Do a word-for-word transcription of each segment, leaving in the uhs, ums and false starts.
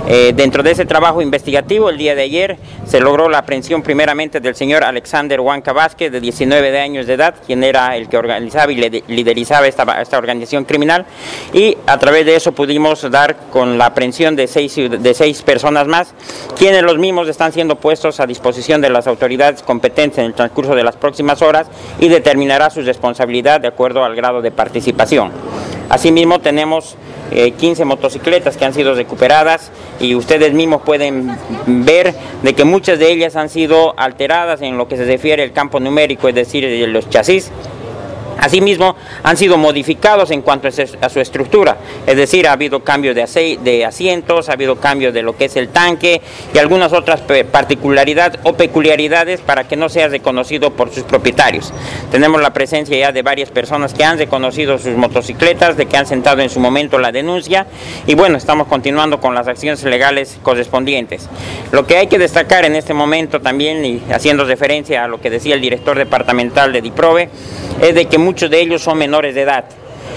Eh, dentro de ese trabajo investigativo, el día de ayer se logró la aprehensión primeramente del señor Alexander Huanca Vázquez, de diecinueve años de edad, quien era el que organizaba y liderizaba esta, esta organización criminal, y a través de eso pudimos dar con la aprehensión de seis, de seis personas más, quienes los mismos están siendo puestos a disposición de las autoridades competentes en el transcurso de las próximas horas y determinará su responsabilidad de acuerdo al grado de participación. Asimismo tenemos eh, quince motocicletas que han sido recuperadas y ustedes mismos pueden ver de que muchas de ellas han sido alteradas en lo que se refiere al campo numérico, es decir, de los chasis. Asimismo, han sido modificados en cuanto a su estructura, es decir, ha habido cambio de, de asientos, ha habido cambio de lo que es el tanque y algunas otras particularidades o peculiaridades para que no sea reconocido por sus propietarios. Tenemos la presencia ya de varias personas que han reconocido sus motocicletas, de que han sentado en su momento la denuncia y bueno, estamos continuando con las acciones legales correspondientes. Lo que hay que destacar en este momento también, y haciendo referencia a lo que decía el director departamental de DIPROVE, es de que muchos de ellos son menores de edad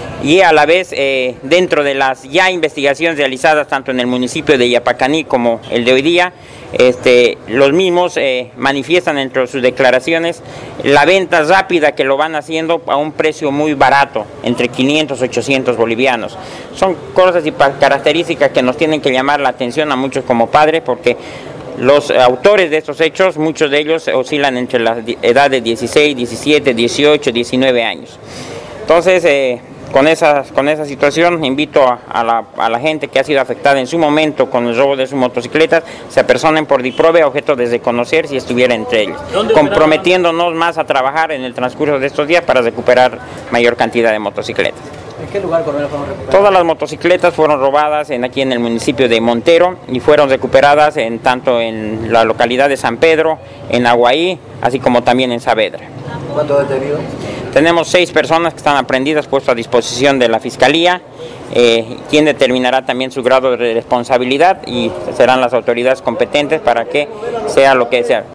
y a la vez eh, dentro de las ya investigaciones realizadas tanto en el municipio de Yapacaní como el de hoy día, este, los mismos eh, manifiestan entre sus declaraciones la venta rápida que lo van haciendo a un precio muy barato, entre quinientos y ochocientos bolivianos. Son cosas y características que nos tienen que llamar la atención a muchos como padres, porque los autores de estos hechos, muchos de ellos oscilan entre la edad de dieciséis, diecisiete, dieciocho, diecinueve años. Entonces, eh, con, esa, con esa situación, invito a, a, la, a la gente que ha sido afectada en su momento con el robo de sus motocicletas, se apersonen por DIPROVE a objeto de reconocer si estuviera entre ellos, comprometiéndonos más a trabajar en el transcurso de estos días para recuperar mayor cantidad de motocicletas. ¿En qué lugar, coronel, fueron recuperadas? Todas las motocicletas fueron robadas en, aquí en el municipio de Montero y fueron recuperadas en, tanto en la localidad de San Pedro, en Aguaí, así como también en Saavedra. ¿Cuántos detenidos? Tenemos seis personas que están aprehendidas, puestas a disposición de la Fiscalía, eh, quien determinará también su grado de responsabilidad y serán las autoridades competentes para que sea lo que sea.